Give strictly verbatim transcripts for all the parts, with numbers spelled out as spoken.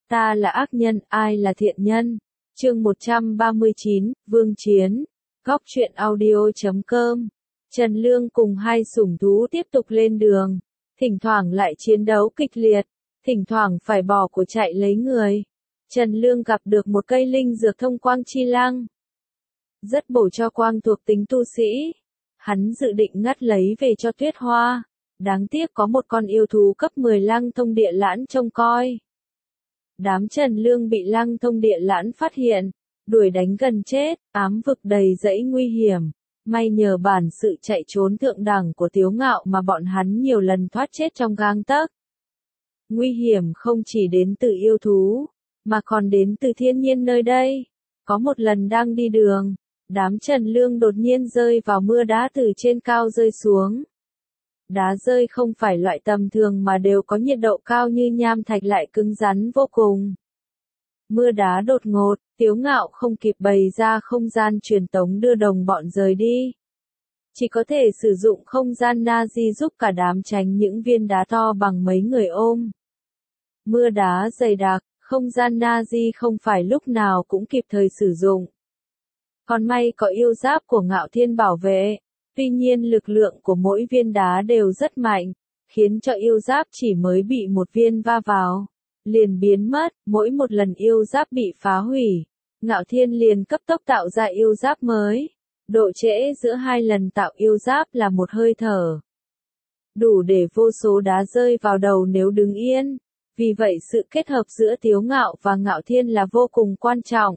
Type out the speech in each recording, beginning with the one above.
Ta là ác nhân, ai là thiện nhân? Chương một trăm ba mươi chín, Vương Chiến. Góc truyện audio chấm com. Trần Lương cùng hai sủng thú tiếp tục lên đường. Thỉnh thoảng lại chiến đấu kịch liệt. Thỉnh thoảng phải bỏ của chạy lấy người. Trần Lương gặp được một cây linh dược thông quang chi lăng. Rất bổ cho quang thuộc tính tu sĩ. Hắn dự định ngắt lấy về cho Tuyết Hoa. Đáng tiếc có một con yêu thú cấp mười lăng thông địa lãn trông coi. Đám Trần Lương bị lăng thông địa lãn phát hiện, đuổi đánh gần chết, ám vực đầy dẫy nguy hiểm. May nhờ bản sự chạy trốn thượng đẳng của Tiếu Ngạo mà bọn hắn nhiều lần thoát chết trong gang tấc. Nguy hiểm không chỉ đến từ yêu thú, mà còn đến từ thiên nhiên nơi đây. Có một lần đang đi đường, đám Trần Lương đột nhiên rơi vào mưa đá từ trên cao rơi xuống. Đá rơi không phải loại tầm thường mà đều có nhiệt độ cao như nham thạch lại cứng rắn vô cùng. Mưa đá đột ngột, Tiếu Ngạo không kịp bày ra không gian truyền tống đưa đồng bọn rời đi. Chỉ có thể sử dụng không gian Nazi giúp cả đám tránh những viên đá to bằng mấy người ôm. Mưa đá dày đặc, không gian Nazi không phải lúc nào cũng kịp thời sử dụng. Còn may có yêu giáp của Ngạo Thiên bảo vệ. Tuy nhiên lực lượng của mỗi viên đá đều rất mạnh, khiến cho yêu giáp chỉ mới bị một viên va vào, liền biến mất. Mỗi một lần yêu giáp bị phá hủy, Ngạo Thiên liền cấp tốc tạo ra yêu giáp mới. Độ trễ giữa hai lần tạo yêu giáp là một hơi thở. Đủ để vô số đá rơi vào đầu nếu đứng yên. Vì vậy sự kết hợp giữa Tiếu Ngạo và Ngạo Thiên là vô cùng quan trọng.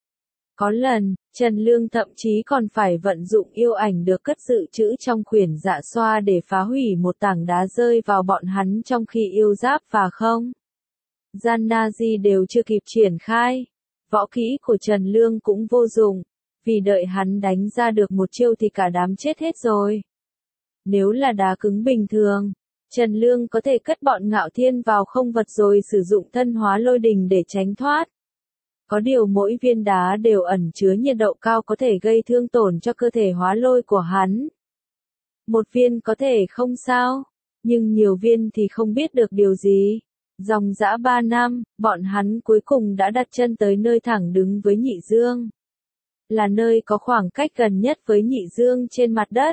Có lần, Trần Lương thậm chí còn phải vận dụng yêu ảnh được cất dự trữ trong khuyển dạ xoa để phá hủy một tảng đá rơi vào bọn hắn trong khi yêu giáp và không gian Nazi đều chưa kịp triển khai. Võ kỹ của Trần Lương cũng vô dụng, vì đợi hắn đánh ra được một chiêu thì cả đám chết hết rồi. Nếu là đá cứng bình thường, Trần Lương có thể cất bọn Ngạo Thiên vào không vật rồi sử dụng thân hóa lôi đình để tránh thoát. Có điều mỗi viên đá đều ẩn chứa nhiệt độ cao có thể gây thương tổn cho cơ thể hóa lôi của hắn. Một viên có thể không sao, nhưng nhiều viên thì không biết được điều gì. Dòng dã ba năm, bọn hắn cuối cùng đã đặt chân tới nơi thẳng đứng với Nhị Dương. Là nơi có khoảng cách gần nhất với Nhị Dương trên mặt đất.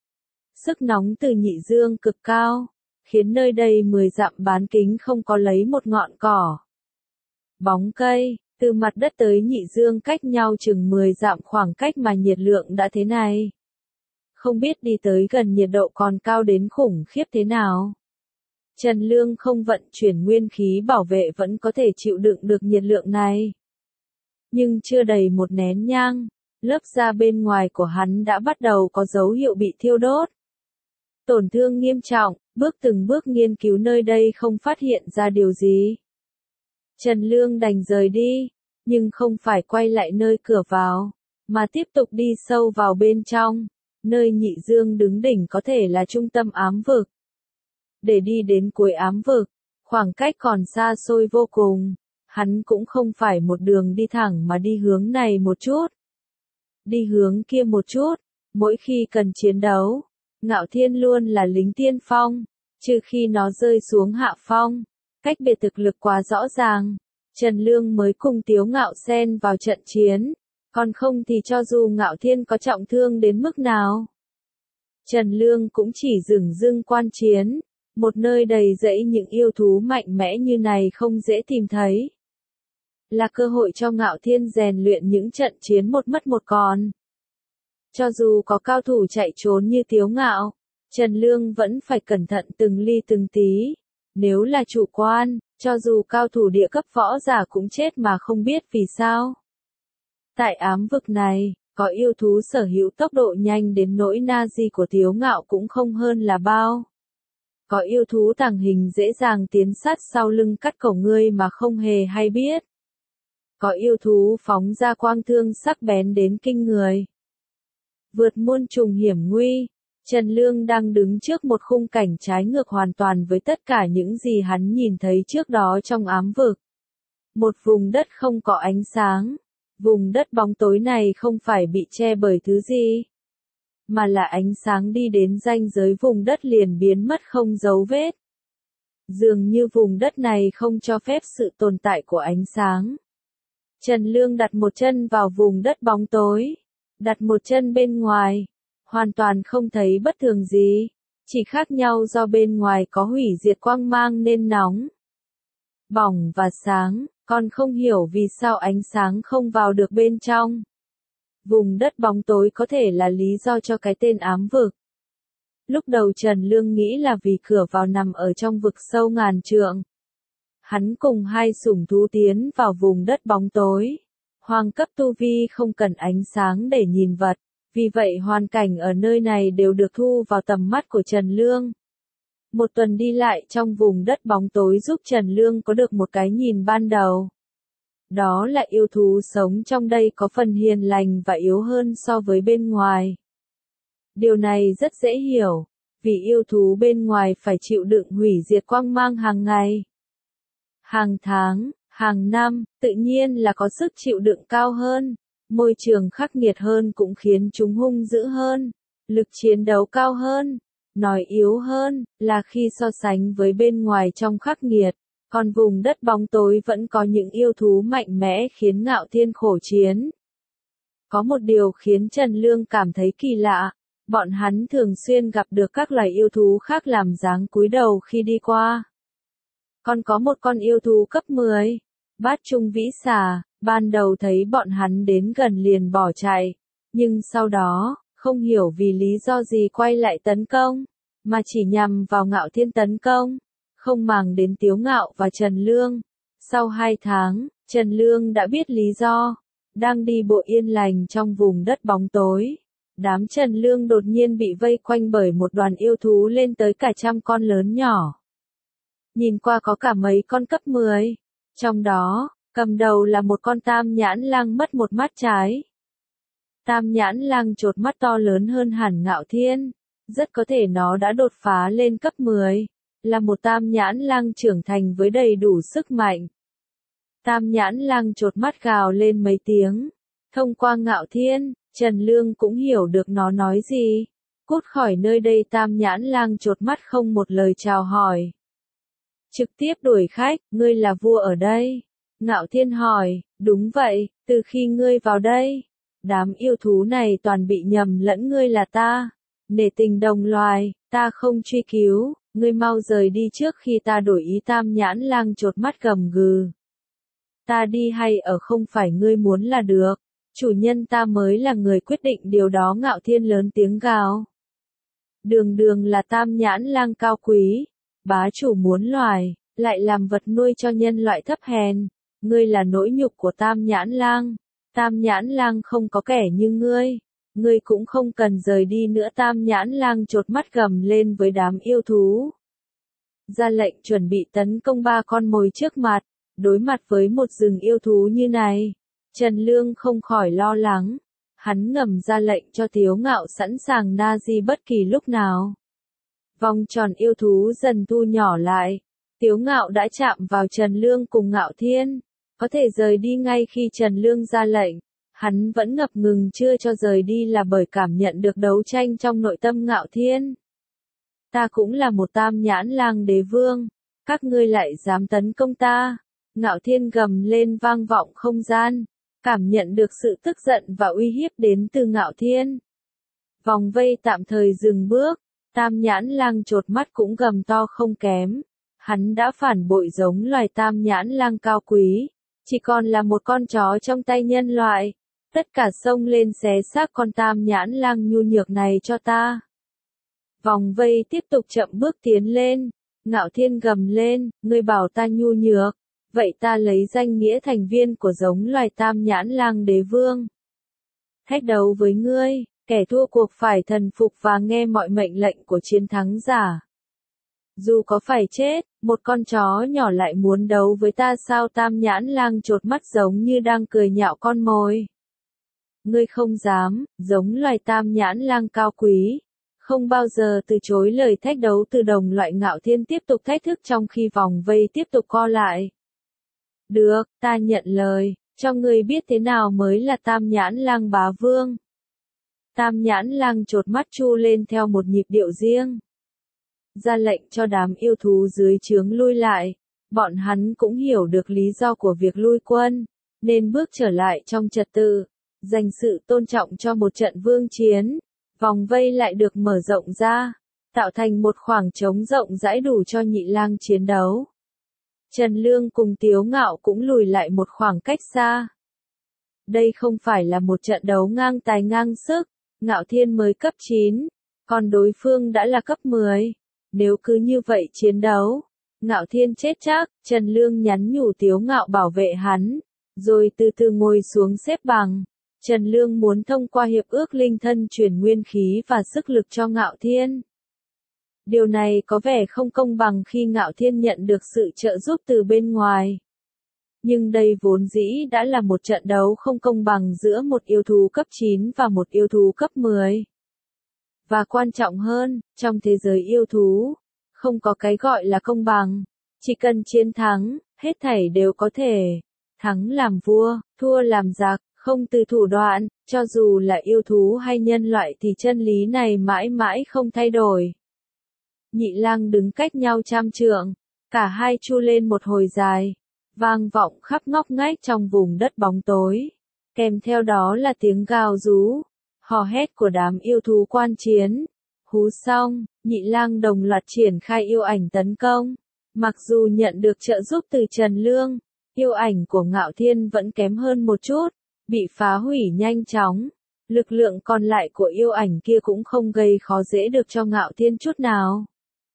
Sức nóng từ Nhị Dương cực cao, khiến nơi đây mười dặm bán kính không có lấy một ngọn cỏ. Bóng cây. Từ mặt đất tới Nhị Dương cách nhau chừng mười dặm, khoảng cách mà nhiệt lượng đã thế này. Không biết đi tới gần nhiệt độ còn cao đến khủng khiếp thế nào. Trần Lương không vận chuyển nguyên khí bảo vệ vẫn có thể chịu đựng được nhiệt lượng này. Nhưng chưa đầy một nén nhang, lớp da bên ngoài của hắn đã bắt đầu có dấu hiệu bị thiêu đốt. Tổn thương nghiêm trọng, bước từng bước nghiên cứu nơi đây không phát hiện ra điều gì. Trần Lương đành rời đi, nhưng không phải quay lại nơi cửa vào, mà tiếp tục đi sâu vào bên trong, nơi Nhị Dương đứng đỉnh có thể là trung tâm ám vực. Để đi đến cuối ám vực, khoảng cách còn xa xôi vô cùng, hắn cũng không phải một đường đi thẳng mà đi hướng này một chút, đi hướng kia một chút, mỗi khi cần chiến đấu, Ngạo Thiên luôn là lính tiên phong, trừ khi nó rơi xuống hạ phong. Cách biệt thực lực quá rõ ràng, Trần Lương mới cùng Tiếu Ngạo xen vào trận chiến, còn không thì cho dù Ngạo Thiên có trọng thương đến mức nào. Trần Lương cũng chỉ dừng dưng quan chiến, một nơi đầy rẫy những yêu thú mạnh mẽ như này không dễ tìm thấy. Là cơ hội cho Ngạo Thiên rèn luyện những trận chiến một mất một còn. Cho dù có cao thủ chạy trốn như Tiếu Ngạo, Trần Lương vẫn phải cẩn thận từng ly từng tí. Nếu là chủ quan, cho dù cao thủ địa cấp võ giả cũng chết mà không biết vì sao. Tại ám vực này, có yêu thú sở hữu tốc độ nhanh đến nỗi Nazi của Tiếu Ngạo cũng không hơn là bao. Có yêu thú tàng hình dễ dàng tiến sát sau lưng cắt cổ ngươi mà không hề hay biết. Có yêu thú phóng ra quang thương sắc bén đến kinh người. Vượt muôn trùng hiểm nguy. Trần Lương đang đứng trước một khung cảnh trái ngược hoàn toàn với tất cả những gì hắn nhìn thấy trước đó trong ám vực. Một vùng đất không có ánh sáng. Vùng đất bóng tối này không phải bị che bởi thứ gì, mà là ánh sáng đi đến ranh giới vùng đất liền biến mất không dấu vết. Dường như vùng đất này không cho phép sự tồn tại của ánh sáng. Trần Lương đặt một chân vào vùng đất bóng tối, đặt một chân bên ngoài, hoàn toàn không thấy bất thường gì, chỉ khác nhau do bên ngoài có hủy diệt quang mang nên nóng, bỏng và sáng, còn không hiểu vì sao ánh sáng không vào được bên trong. Vùng đất bóng tối có thể là lý do cho cái tên ám vực. Lúc đầu Trần Lương nghĩ là vì cửa vào nằm ở trong vực sâu ngàn trượng. Hắn cùng hai sủng thú tiến vào vùng đất bóng tối. Hoàng cấp tu vi không cần ánh sáng để nhìn vật, vì vậy hoàn cảnh ở nơi này đều được thu vào tầm mắt của Trần Lương. Một tuần đi lại trong vùng đất bóng tối giúp Trần Lương có được một cái nhìn ban đầu. Đó là yêu thú sống trong đây có phần hiền lành và yếu hơn so với bên ngoài. Điều này rất dễ hiểu, vì yêu thú bên ngoài phải chịu đựng hủy diệt quang mang hàng ngày, hàng tháng, hàng năm, tự nhiên là có sức chịu đựng cao hơn, môi trường khắc nghiệt hơn cũng khiến chúng hung dữ hơn, lực chiến đấu cao hơn, nói yếu hơn, là khi so sánh với bên ngoài trong khắc nghiệt, còn vùng đất bóng tối vẫn có những yêu thú mạnh mẽ khiến Ngạo Thiên khổ chiến. Có một điều khiến Trần Lương cảm thấy kỳ lạ, bọn hắn thường xuyên gặp được các loài yêu thú khác làm dáng cúi đầu khi đi qua. Còn có một con yêu thú cấp mười, Bát Trung Vĩ Xà, ban đầu thấy bọn hắn đến gần liền bỏ chạy, nhưng sau đó, không hiểu vì lý do gì quay lại tấn công, mà chỉ nhằm vào Ngạo Thiên tấn công, không màng đến Tiếu Ngạo và Trần Lương. Sau hai tháng, Trần Lương đã biết lý do, đang đi bộ yên lành trong vùng đất bóng tối. Đám Trần Lương đột nhiên bị vây quanh bởi một đoàn yêu thú lên tới cả trăm con lớn nhỏ. Nhìn qua có cả mấy con cấp mười. Trong đó, cầm đầu là một con tam nhãn lang mất một mắt trái. Tam nhãn lang chột mắt to lớn hơn hẳn Ngạo Thiên. Rất có thể nó đã đột phá lên cấp mười. Là một tam nhãn lang trưởng thành với đầy đủ sức mạnh. Tam nhãn lang chột mắt gào lên mấy tiếng. Thông qua Ngạo Thiên, Trần Lương cũng hiểu được nó nói gì. Cút khỏi nơi đây, tam nhãn lang chột mắt không một lời chào hỏi. Trực tiếp đuổi khách, ngươi là vua ở đây. Ngạo Thiên hỏi, đúng vậy, từ khi ngươi vào đây, đám yêu thú này toàn bị nhầm lẫn ngươi là ta. Nể tình đồng loài, ta không truy cứu, ngươi mau rời đi trước khi ta đổi ý. Tam nhãn lang chột mắt gầm gừ. Ta đi hay ở không phải ngươi muốn là được. Chủ nhân ta mới là người quyết định điều đó. Ngạo Thiên lớn tiếng gào. Đường đường là tam nhãn lang cao quý, bá chủ muốn loài, lại làm vật nuôi cho nhân loại thấp hèn. Ngươi là nỗi nhục của tam nhãn lang. Tam nhãn lang không có kẻ như ngươi. Ngươi cũng không cần rời đi nữa. Tam nhãn lang chột mắt gầm lên với đám yêu thú. Ra lệnh chuẩn bị tấn công ba con mồi trước mặt. Đối mặt với một rừng yêu thú như này, Trần Lương không khỏi lo lắng. Hắn ngầm ra lệnh cho Tiếu Ngạo sẵn sàng na di bất kỳ lúc nào. Vòng tròn yêu thú dần thu nhỏ lại. Tiếu Ngạo đã chạm vào Trần Lương cùng Ngạo Thiên. Có thể rời đi ngay khi Trần Lương ra lệnh. Hắn vẫn ngập ngừng chưa cho rời đi là bởi cảm nhận được đấu tranh trong nội tâm Ngạo Thiên. Ta cũng là một tam nhãn lang đế vương. Các ngươi lại dám tấn công ta. Ngạo Thiên gầm lên vang vọng không gian. Cảm nhận được sự tức giận và uy hiếp đến từ Ngạo Thiên. Vòng vây tạm thời dừng bước. Tam nhãn lang chột mắt cũng gầm to không kém. Hắn đã phản bội giống loài tam nhãn lang cao quý. Chỉ còn là một con chó trong tay nhân loại. Tất cả xông lên xé xác con tam nhãn lang nhu nhược này cho ta. Vòng vây tiếp tục chậm bước tiến lên. Ngạo Thiên gầm lên, ngươi bảo ta nhu nhược. Vậy ta lấy danh nghĩa thành viên của giống loài tam nhãn lang đế vương. Thách đấu với ngươi, kẻ thua cuộc phải thần phục và nghe mọi mệnh lệnh của chiến thắng giả. Dù có phải chết, một con chó nhỏ lại muốn đấu với ta sao? Tam nhãn lang chột mắt giống như đang cười nhạo con mồi. Ngươi không dám, giống loài tam nhãn lang cao quý. Không bao giờ từ chối lời thách đấu từ đồng loại. Ngạo Thiên tiếp tục thách thức trong khi vòng vây tiếp tục co lại. Được, ta nhận lời, cho ngươi biết thế nào mới là tam nhãn lang bá vương. Tam nhãn lang chột mắt chu lên theo một nhịp điệu riêng. ra lệnh cho đám yêu thú dưới trướng lui lại. Bọn hắn cũng hiểu được lý do của việc lui quân, nên bước trở lại trong trật tự, dành sự tôn trọng cho một trận vương chiến. Vòng vây lại được mở rộng ra, tạo thành một khoảng trống rộng rãi đủ cho Nhị Lang chiến đấu. Trần Lương cùng Tiếu Ngạo cũng lùi lại một khoảng cách xa. Đây không phải là một trận đấu ngang tài ngang sức, Ngạo Thiên mới cấp chín, còn đối phương đã là cấp mười. Nếu cứ như vậy chiến đấu, Ngạo Thiên chết chắc. Trần Lương nhắn nhủ Tiếu Ngạo bảo vệ hắn, rồi từ từ ngồi xuống xếp bằng. Trần Lương muốn thông qua hiệp ước linh thân truyền nguyên khí và sức lực cho Ngạo Thiên. Điều này có vẻ không công bằng khi Ngạo Thiên nhận được sự trợ giúp từ bên ngoài. Nhưng đây vốn dĩ đã là một trận đấu không công bằng giữa một yêu thú cấp chín và một yêu thú cấp mười. Và quan trọng hơn, trong thế giới yêu thú, không có cái gọi là công bằng. Chỉ cần chiến thắng, hết thảy đều có thể. Thắng làm vua, thua làm giặc, không từ thủ đoạn, cho dù là yêu thú hay nhân loại thì chân lý này mãi mãi không thay đổi. Nhị Lang đứng cách nhau trăm trượng, cả hai chu lên một hồi dài, vang vọng khắp ngóc ngách trong vùng đất bóng tối. Kèm theo đó là tiếng gào rú, hò hét của đám yêu thú quan chiến. Hú xong, Nhị Lang đồng loạt triển khai yêu ảnh tấn công. Mặc dù nhận được trợ giúp từ Trần Lương, yêu ảnh của Ngạo Thiên vẫn kém hơn một chút, bị phá hủy nhanh chóng. Lực lượng còn lại của yêu ảnh kia cũng không gây khó dễ được cho Ngạo Thiên chút nào.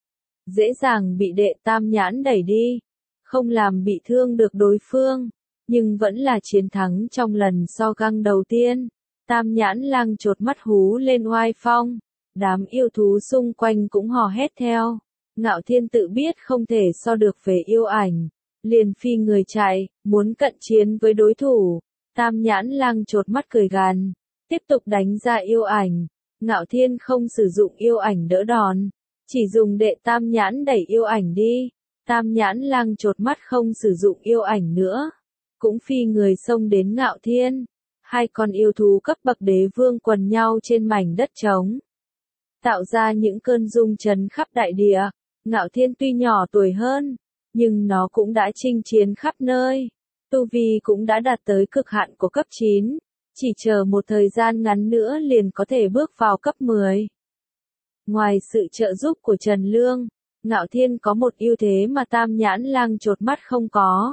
Dễ dàng bị đệ tam nhãn đẩy đi, không làm bị thương được đối phương, nhưng vẫn là chiến thắng trong lần so găng đầu tiên. Tam nhãn lang chột mắt hú lên oai phong, đám yêu thú xung quanh cũng hò hét theo. Ngạo Thiên tự biết không thể so được về yêu ảnh, liền phi người chạy, muốn cận chiến với đối thủ. Tam nhãn lang chột mắt cười gằn, tiếp tục đánh ra yêu ảnh. Ngạo Thiên không sử dụng yêu ảnh đỡ đòn, chỉ dùng đệ tam nhãn đẩy yêu ảnh đi. Tam nhãn lang chột mắt không sử dụng yêu ảnh nữa, cũng phi người xông đến Ngạo Thiên. Hai con yêu thú cấp bậc đế vương quần nhau trên mảnh đất trống, tạo ra những cơn rung chấn khắp đại địa. Ngạo Thiên tuy nhỏ tuổi hơn, nhưng nó cũng đã chinh chiến khắp nơi. Tu vi cũng đã đạt tới cực hạn của cấp chín, chỉ chờ một thời gian ngắn nữa liền có thể bước vào cấp mười. Ngoài sự trợ giúp của Trần Lương, Ngạo Thiên có một ưu thế mà Tam nhãn lang chột mắt không có.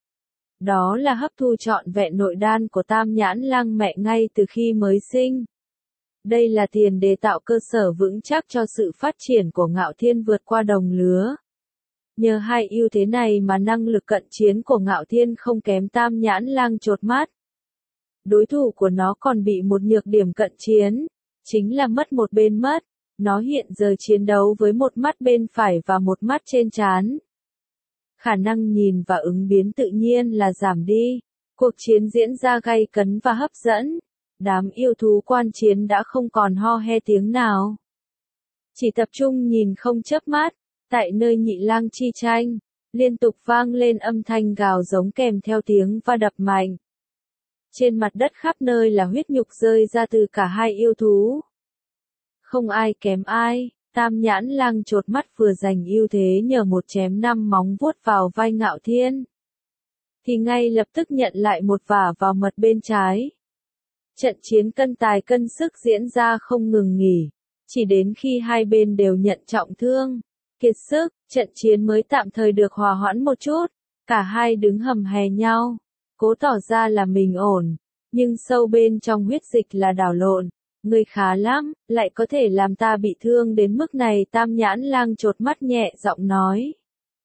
Đó là hấp thu trọn vẹn nội đan của Tam nhãn lang mẹ ngay từ khi mới sinh. Đây là tiền đề tạo cơ sở vững chắc cho sự phát triển của Ngạo Thiên vượt qua đồng lứa. Nhờ hai ưu thế này mà năng lực cận chiến của Ngạo Thiên không kém Tam nhãn lang chột mắt. Đối thủ của nó còn bị một nhược điểm cận chiến, chính là mất một bên mắt. Nó hiện giờ chiến đấu với một mắt bên phải và một mắt trên trán. Khả năng nhìn và ứng biến tự nhiên là giảm đi. Cuộc chiến diễn ra gay cấn và hấp dẫn. Đám yêu thú quan chiến đã không còn ho he tiếng nào, chỉ tập trung nhìn không chớp mắt. Tại nơi Nhị Lang chi tranh, liên tục vang lên âm thanh gào giống kèm theo tiếng va đập mạnh. Trên mặt đất khắp nơi là huyết nhục rơi ra từ cả hai yêu thú. Không ai kém ai, Tam nhãn lang chột mắt vừa giành ưu thế nhờ một chém năm móng vuốt vào vai Ngạo Thiên, thì ngay lập tức nhận lại một vả vào mật bên trái. Trận chiến cân tài cân sức diễn ra không ngừng nghỉ, chỉ đến khi hai bên đều nhận trọng thương, kiệt sức, trận chiến mới tạm thời được hòa hoãn một chút. Cả hai đứng hầm hè nhau, cố tỏ ra là mình ổn, nhưng sâu bên trong huyết dịch là đảo lộn. Ngươi khá lắm, lại có thể làm ta bị thương đến mức này. Tam nhãn lang chột mắt nhẹ giọng nói.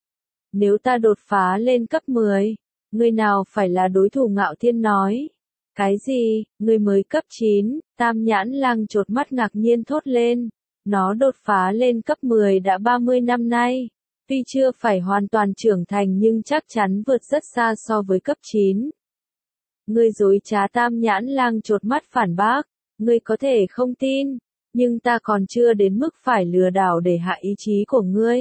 Nếu ta đột phá lên cấp mười, ngươi nào phải là đối thủ? Ngạo Thiên nói. Cái gì, ngươi mới cấp chín? Tam nhãn lang chột mắt ngạc nhiên thốt lên. Nó đột phá lên cấp mười đã ba mươi năm nay. Tuy chưa phải hoàn toàn trưởng thành nhưng chắc chắn vượt rất xa so với cấp chín. Ngươi dối trá. Tam nhãn lang chột mắt phản bác. Ngươi có thể không tin, nhưng ta còn chưa đến mức phải lừa đảo để hạ ý chí của ngươi.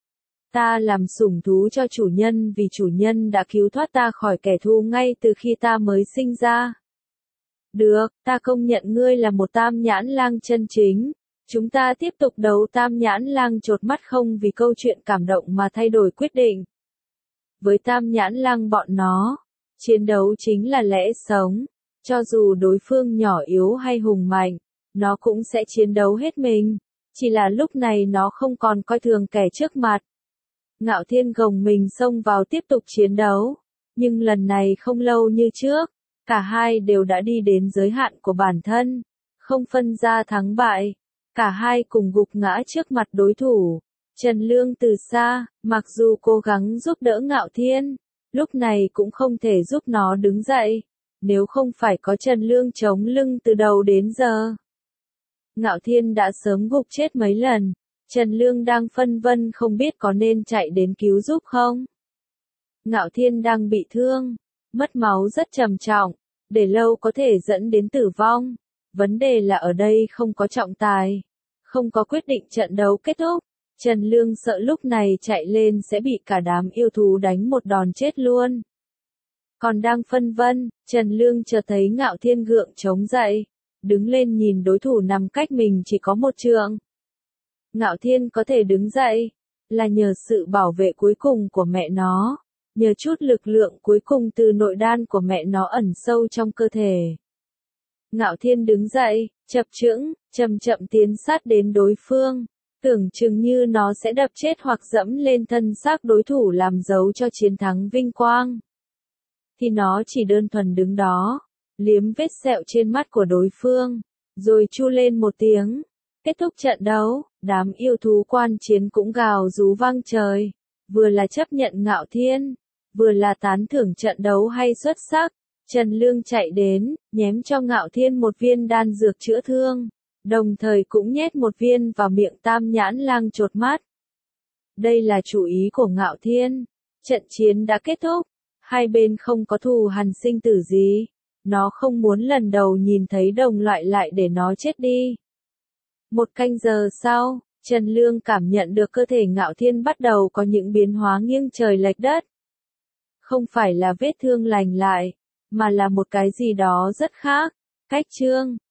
Ta làm sủng thú cho chủ nhân vì chủ nhân đã cứu thoát ta khỏi kẻ thù ngay từ khi ta mới sinh ra. Được, ta công nhận ngươi là một tam nhãn lang chân chính, Chúng ta tiếp tục đấu Tam Nhãn Lang chột mắt không vì câu chuyện cảm động mà thay đổi quyết định. Với Tam Nhãn Lang bọn nó, chiến đấu chính là lẽ sống. Cho dù đối phương nhỏ yếu hay hùng mạnh, nó cũng sẽ chiến đấu hết mình. Chỉ là lúc này nó không còn coi thường kẻ trước mặt. Ngạo Thiên gồng mình xông vào tiếp tục chiến đấu. Nhưng lần này không lâu như trước, cả hai đều đã đi đến giới hạn của bản thân. Không phân ra thắng bại. Cả hai cùng gục ngã trước mặt đối thủ. Trần Lương từ xa, mặc dù cố gắng giúp đỡ Ngạo Thiên, lúc này cũng không thể giúp nó đứng dậy. Nếu không phải có Trần Lương chống lưng từ đầu đến giờ, Ngạo Thiên đã sớm gục chết mấy lần. Trần Lương đang phân vân không biết có nên chạy đến cứu giúp không. Ngạo Thiên đang bị thương, mất máu rất trầm trọng, để lâu có thể dẫn đến tử vong. Vấn đề là ở đây không có trọng tài, không có quyết định trận đấu kết thúc. Trần Lương sợ lúc này chạy lên sẽ bị cả đám yêu thú đánh một đòn chết luôn. Còn đang phân vân, Trần Lương chợt thấy Ngạo Thiên gượng chống dậy, đứng lên nhìn đối thủ nằm cách mình chỉ có một trượng. Ngạo Thiên có thể đứng dậy, là nhờ sự bảo vệ cuối cùng của mẹ nó, nhờ chút lực lượng cuối cùng từ nội đan của mẹ nó ẩn sâu trong cơ thể. Ngạo Thiên đứng dậy, chập chững, chậm chậm tiến sát đến đối phương, tưởng chừng như nó sẽ đập chết hoặc dẫm lên thân xác đối thủ làm dấu cho chiến thắng vinh quang. Thì nó chỉ đơn thuần đứng đó, liếm vết sẹo trên mắt của đối phương, rồi chu lên một tiếng. Kết thúc trận đấu, đám yêu thú quan chiến cũng gào rú vang trời, vừa là chấp nhận Ngạo Thiên, vừa là tán thưởng trận đấu hay xuất sắc. Trần Lương chạy đến, nhém cho Ngạo Thiên một viên đan dược chữa thương, đồng thời cũng nhét một viên vào miệng Tam Nhãn Lang chột mắt. Đây là chủ ý của Ngạo Thiên. Trận chiến đã kết thúc, hai bên không có thù hằn sinh tử gì. Nó không muốn lần đầu nhìn thấy đồng loại lại để nó chết đi. Một canh giờ sau, Trần Lương cảm nhận được cơ thể Ngạo Thiên bắt đầu có những biến hóa nghiêng trời lệch đất. Không phải là vết thương lành lại, mà là một cái gì đó rất khác. Cách chương